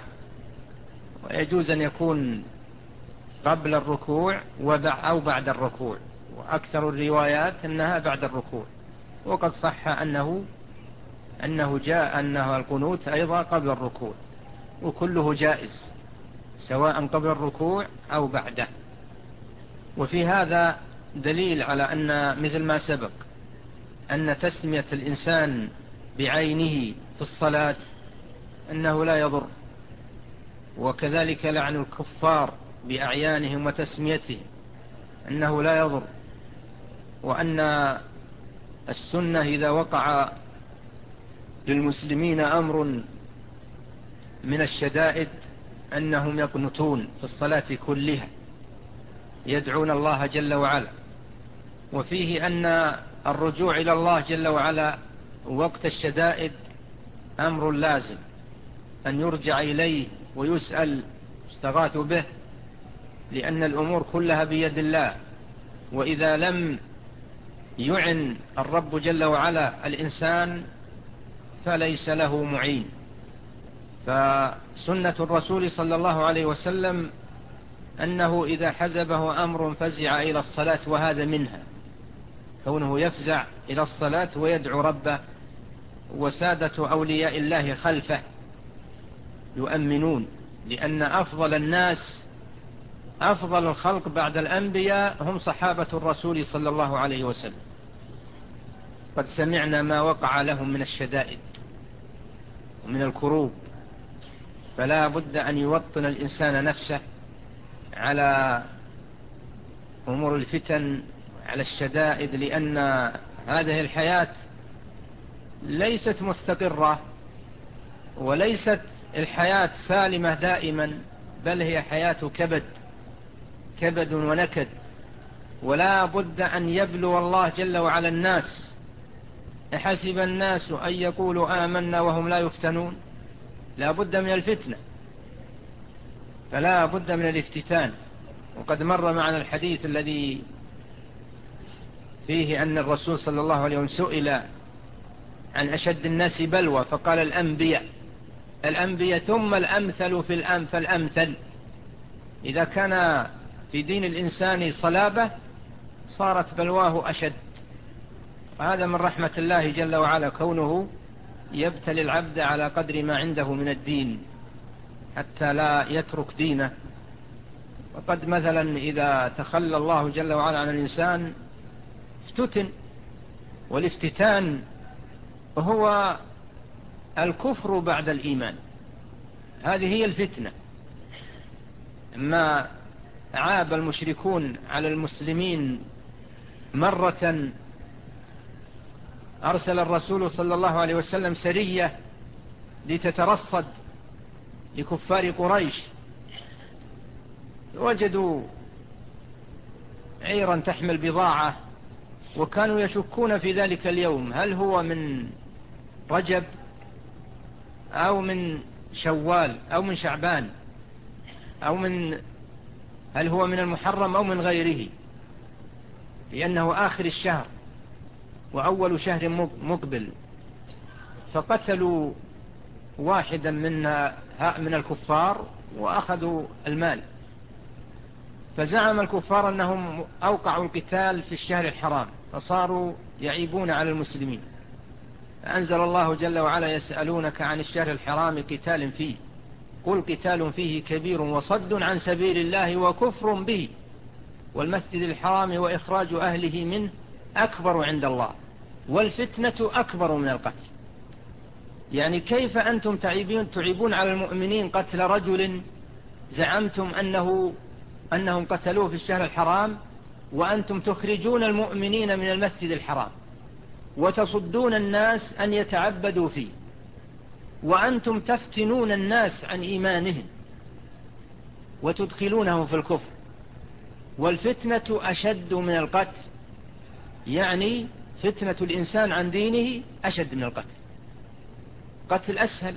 ويجوز أن يكون قبل الركوع أو بعد الركوع، وأكثر الروايات أنها بعد الركوع. وقد صح أنه أنه جاء أنه القنوت أيضا قبل الركوع، وكله جائز سواء قبل الركوع أو بعده. وفي هذا دليل على أن مثل ما سبق أن تسمية الإنسان بعينه في الصلاة أنه لا يضر، وكذلك لعن الكفار بأعيانهم وتسميتهم أنه لا يضر، وأن السنة إذا وقع للمسلمين أمر من الشدائد أنهم يقنطون في الصلاة كلها، يدعون الله جل وعلا. وفيه أن الرجوع إلى الله جل وعلا وقت الشدائد أمر لازم، أن يرجع إليه ويسأل يستغاث به، لأن الأمور كلها بيد الله. وإذا لم يعن الرب جل وعلا الإنسان فليس له معين. فسنة الرسول صلى الله عليه وسلم أنه إذا حزبه أمر فزع إلى الصلاة، وهذا منها، كونه يفزع إلى الصلاة ويدعو ربه. وسادة أولياء الله خلفه يؤمنون، لأن أفضل الناس أفضل الخلق بعد الأنبياء هم صحابة الرسول صلى الله عليه وسلم. قد سمعنا ما وقع لهم من الشدائد ومن الكروب، فلا بد أن يوطن الإنسان نفسه على أمور الفتن، على الشدائد، لأن هذه الحياة ليست مستقرة، وليست الحياة سالمة دائما، بل هي حياة كبد كبد ونكد. ولا بد أن يبلو الله جل وعلا الناس حسب الناس أن يقولوا آمنا وهم لا يفتنون. لا بد من الفتنة، فلا بد من الافتتان. وقد مر معنا الحديث الذي فيه أن الرسول صلى الله عليه وسلم سئل عن أشد الناس بلوى فقال الأنبياء الأنبياء ثم الأمثل في الأمثل الأمثل. إذا كان في دين الإنسان صلابة صارت بلواه أشد. وهذا من رحمة الله جل وعلا كونه يبتلي العبد على قدر ما عنده من الدين حتى لا يترك دينه. وقد مثلا إذا تخلى الله جل وعلا عن الإنسان افتتن، والافتتان هو الكفر بعد الإيمان. هذه هي الفتنة. ما عاب المشركون على المسلمين مرة أرسل الرسول صلى الله عليه وسلم سرية لتترصد لكفار قريش، وجدوا عيرا تحمل بضاعة، وكانوا يشكون في ذلك اليوم هل هو من رجب أو من شوال أو من شعبان أو من هل هو من المحرم أو من غيره، لأنه آخر الشهر وأول شهر مقبل. فقتلوا واحدا من من الكفار وأخذوا المال. فزعم الكفار أنهم أوقعوا القتال في الشهر الحرام، فصاروا يعيبون على المسلمين. فأنزل الله جل وعلا يسألونك عن الشهر الحرام قتال فيه قل قتال فيه كبير وصد عن سبيل الله وكفر به والمسجد الحرام وإخراج أهله منه أكبر عند الله والفتنة أكبر من القتل. يعني كيف أنتم تعيبون, تعيبون على المؤمنين قتل رجل زعمتم أنه أنهم قتلوه في الشهر الحرام، وأنتم تخرجون المؤمنين من المسجد الحرام وتصدون الناس أن يتعبدوا فيه، وأنتم تفتنون الناس عن إيمانهم وتدخلونهم في الكفر. والفتنة أشد من القتل، يعني فتنة الإنسان عن دينه أشد من القتل. قتل أسهل.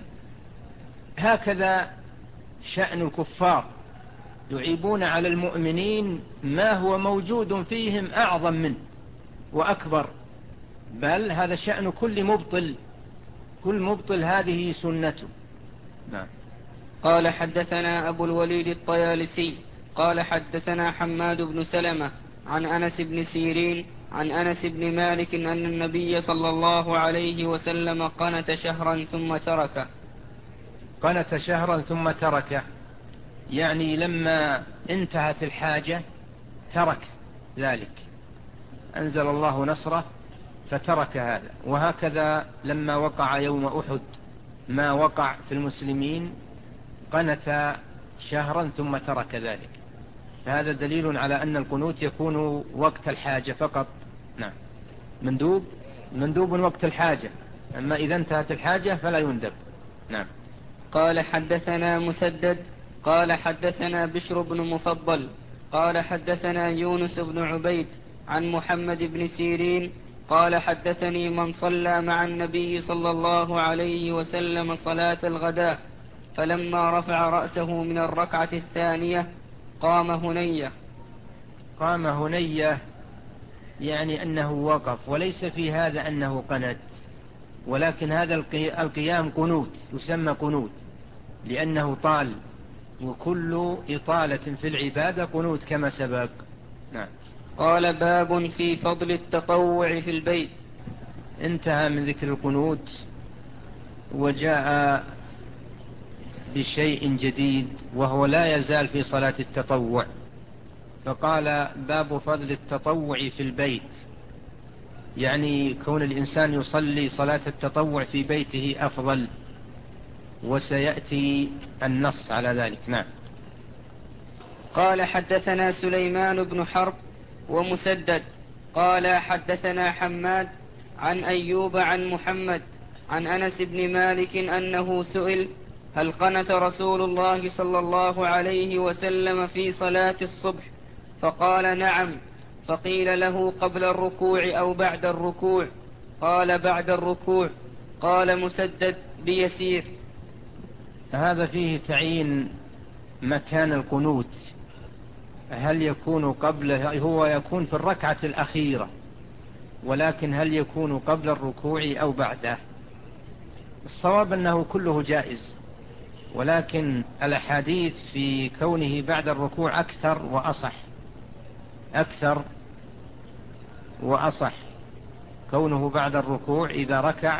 هكذا شأن الكفار، يعيبون على المؤمنين ما هو موجود فيهم أعظم منه وأكبر، بل هذا شأن كل مبطل، كل مبطل هذه سنته. نعم. قال حدثنا أبو الوليد الطيالسي قال حدثنا حماد بن سلمة عن أنس بن سيرين عن أنس بن مالك أن النبي صلى الله عليه وسلم قنت شهرا ثم تركه. قنت شهرا ثم تركه، يعني لما انتهت الحاجة ترك ذلك، أنزل الله نصره فترك هذا. وهكذا لما وقع يوم أحد ما وقع في المسلمين قنت شهرا ثم ترك ذلك. فهذا دليل على أن القنوت يكون وقت الحاجة فقط. نعم. مندوب مندوب وقت الحاجة، أما إذا انتهت الحاجة فلا يندب. نعم. قال حدثنا مسدد قال حدثنا بشر بن مفضل قال حدثنا يونس بن عبيد عن محمد بن سيرين قال حدثني من صلى مع النبي صلى الله عليه وسلم صلاة الغداء فلما رفع رأسه من الركعة الثانية قام هنية. قام هنية يعني أنه وقف، وليس في هذا أنه قنت، ولكن هذا القيام قنوت، يسمى قنوت لأنه طال، وكل إطالة في العبادة قنوت كما سبق. نعم. قال باب في فضل التطوع في البيت. انتهى من ذكر القنوت وجاء بشيء جديد وهو لا يزال في صلاة التطوع، فقال باب فضل التطوع في البيت، يعني كون الإنسان يصلي صلاة التطوع في بيته أفضل، وسيأتي النص على ذلك. نعم. قال حدثنا سليمان بن حرب ومسدد قال حدثنا حماد عن أيوب عن محمد عن أنس بن مالك أنه سئل هل قنت رسول الله صلى الله عليه وسلم في صلاة الصبح؟ فقال نعم. فقيل له قبل الركوع أو بعد الركوع؟ قال بعد الركوع. قال مسدد بيسير. هذا فيه تعيين مكان القنوت، هل يكون قبله؟ هو يكون في الركعة الأخيرة، ولكن هل يكون قبل الركوع أو بعده؟ الصواب أنه كله جائز، ولكن الأحاديث في كونه بعد الركوع أكثر وأصح، أكثر وأصح كونه بعد الركوع إذا ركع.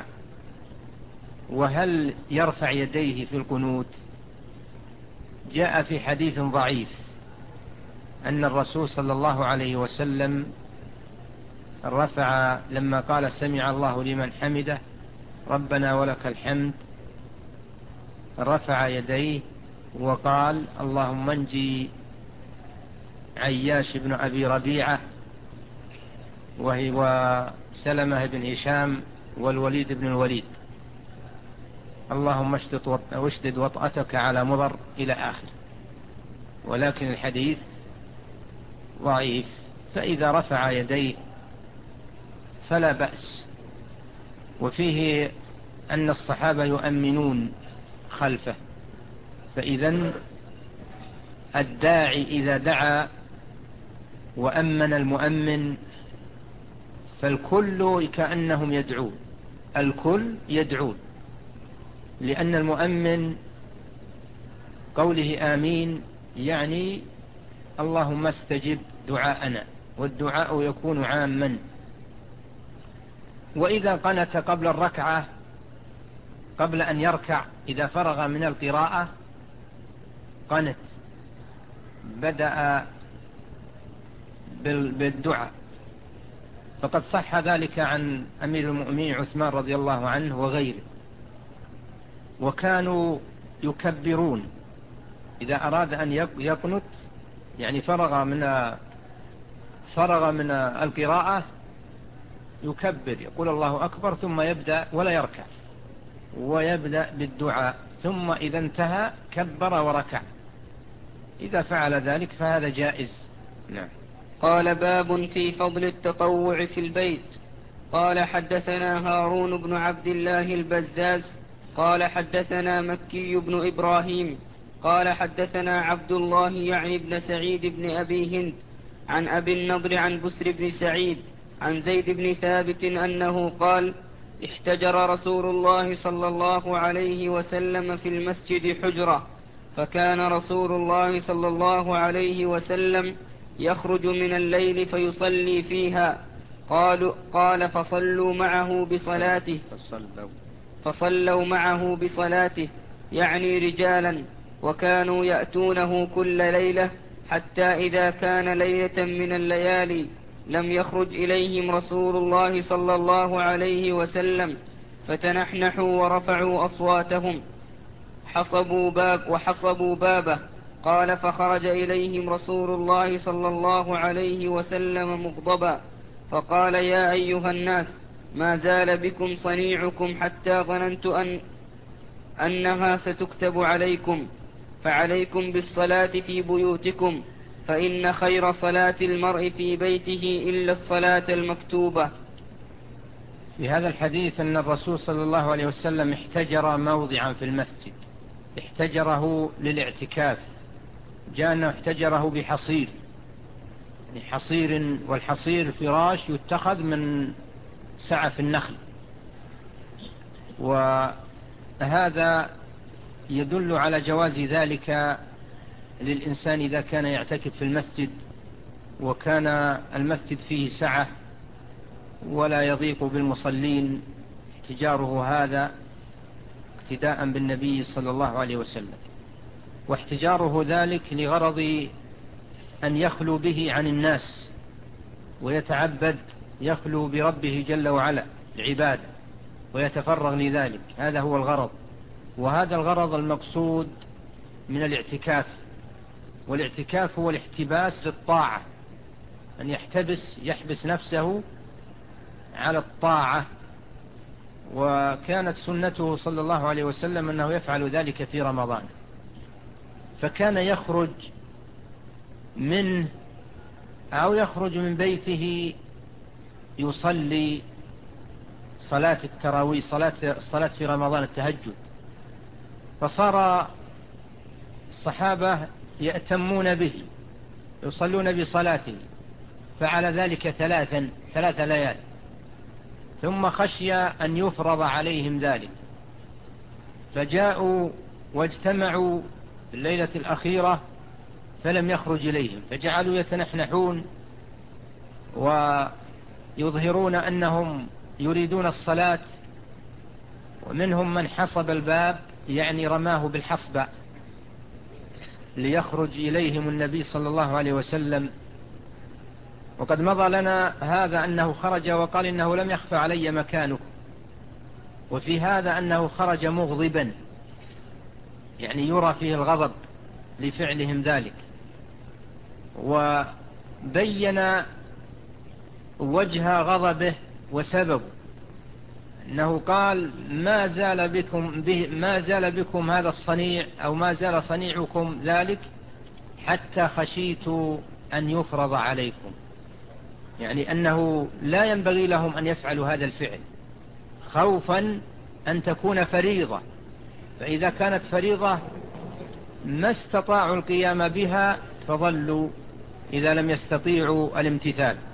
وهل يرفع يديه في القنوت؟ جاء في حديث ضعيف أن الرسول صلى الله عليه وسلم رفع لما قال سمع الله لمن حمده ربنا ولك الحمد، رفع يديه وقال اللهم انجي عياش بن أبي ربيعة وهو سلمة بن هشام والوليد بن الوليد، اللهم اشدد وطأتك على مضر إلى آخر. ولكن الحديث ضعيف، فإذا رفع يديه فلا بأس. وفيه أن الصحابة يؤمنون خلفه، فإذا الداعي إذا دعا وأمن المؤمن فالكل كأنهم يدعون، الكل يدعون، لأن المؤمن قوله آمين يعني اللهم استجب دعاءنا، والدعاء يكون عاما. وإذا قنت قبل الركعة قبل أن يركع إذا فرغ من القراءة قنت بدأ بالدعاء، فقد صح ذلك عن أمير المؤمنين عثمان رضي الله عنه وغيره، وكانوا يكبرون إذا أراد أن يقنت، يعني فرغ من فرغ من القراءة يكبر يقول الله أكبر ثم يبدأ ولا يركع، ويبدأ بالدعاء، ثم إذا انتهى كبر وركع. إذا فعل ذلك فهذا جائز. نعم. قال باب في فضل التطوع في البيت. قال حدثنا هارون بن عبد الله البزاز قال حدثنا مكي بن إبراهيم قال حدثنا عبد الله يعني بن سعيد بن أبي هند عن أبي النضر عن بسر بن سعيد عن زيد بن ثابت أنه قال احتجر رسول الله صلى الله عليه وسلم في المسجد حجرة، فكان رسول الله صلى الله عليه وسلم يخرج من الليل فيصلي فيها. قالوا قال فصلوا معه بصلاته فصلوا, فصلوا معه بصلاته يعني رجالا، وكانوا يأتونه كل ليلة، حتى إذا كان ليلة من الليالي لم يخرج إليهم رسول الله صلى الله عليه وسلم، فتنحنحوا ورفعوا أصواتهم حصبوا باب وحصبوا بابه. قال فخرج إليهم رسول الله صلى الله عليه وسلم مغضبا، فقال يا أيها الناس ما زال بكم صنيعكم حتى ظننت أن أنها ستكتب عليكم، فعليكم بالصلاة في بيوتكم، فإن خير صلاة المرء في بيته إلا الصلاة المكتوبة. في هذا الحديث أن الرسول صلى الله عليه وسلم احتجر موضعا في المسجد، احتجره للاعتكاف، جاء أنه احتجره بحصير، يعني حصير، والحصير فراش يتخذ من سعف النخل، وهذا يدل على جواز ذلك للإنسان إذا كان يعتكف في المسجد وكان المسجد فيه سعة ولا يضيق بالمصلين، احتجاره هذا اقتداء بالنبي صلى الله عليه وسلم، واحتجاره ذلك لغرض أن يخلو به عن الناس ويتعبد، يخلو بربه جل وعلا العبادة ويتفرغ لذلك، هذا هو الغرض، وهذا الغرض المقصود من الاعتكاف. والاعتكاف هو الاحتباس للطاعة، أن يحتبس يحبس نفسه على الطاعة، وكانت سنته صلى الله عليه وسلم أنه يفعل ذلك في رمضان، فكان يخرج منه أو يخرج من بيته يصلي صلاة التراويح، صلاة الصلاة في رمضان التهجد، فصار الصحابة يأتمون به، يصلون بصلاته، فعل ذلك ثلاثا ثلاث ليال، ثم خشي أن يفرض عليهم ذلك، فجاءوا واجتمعوا في الليلة الأخيرة فلم يخرج إليهم، فجعلوا يتنحنحون ويظهرون أنهم يريدون الصلاة، ومنهم من حصب الباب يعني رماه بالحصبة ليخرج إليهم النبي صلى الله عليه وسلم. وقد مضى لنا هذا أنه خرج وقال إنه لم يخفى علي مكانه، وفي هذا أنه خرج مغضبا يعني يرى فيه الغضب لفعلهم ذلك، وبين وجه غضبه وسببه أنه قال ما زال بكم به ما زال بكم هذا الصنيع أو ما زال صنيعكم ذلك حتى خشيت أن يفرض عليكم، يعني أنه لا ينبغي لهم أن يفعلوا هذا الفعل خوفا أن تكون فريضة، فإذا كانت فريضة ما استطاعوا القيام بها فظلوا إذا لم يستطيعوا الامتثال.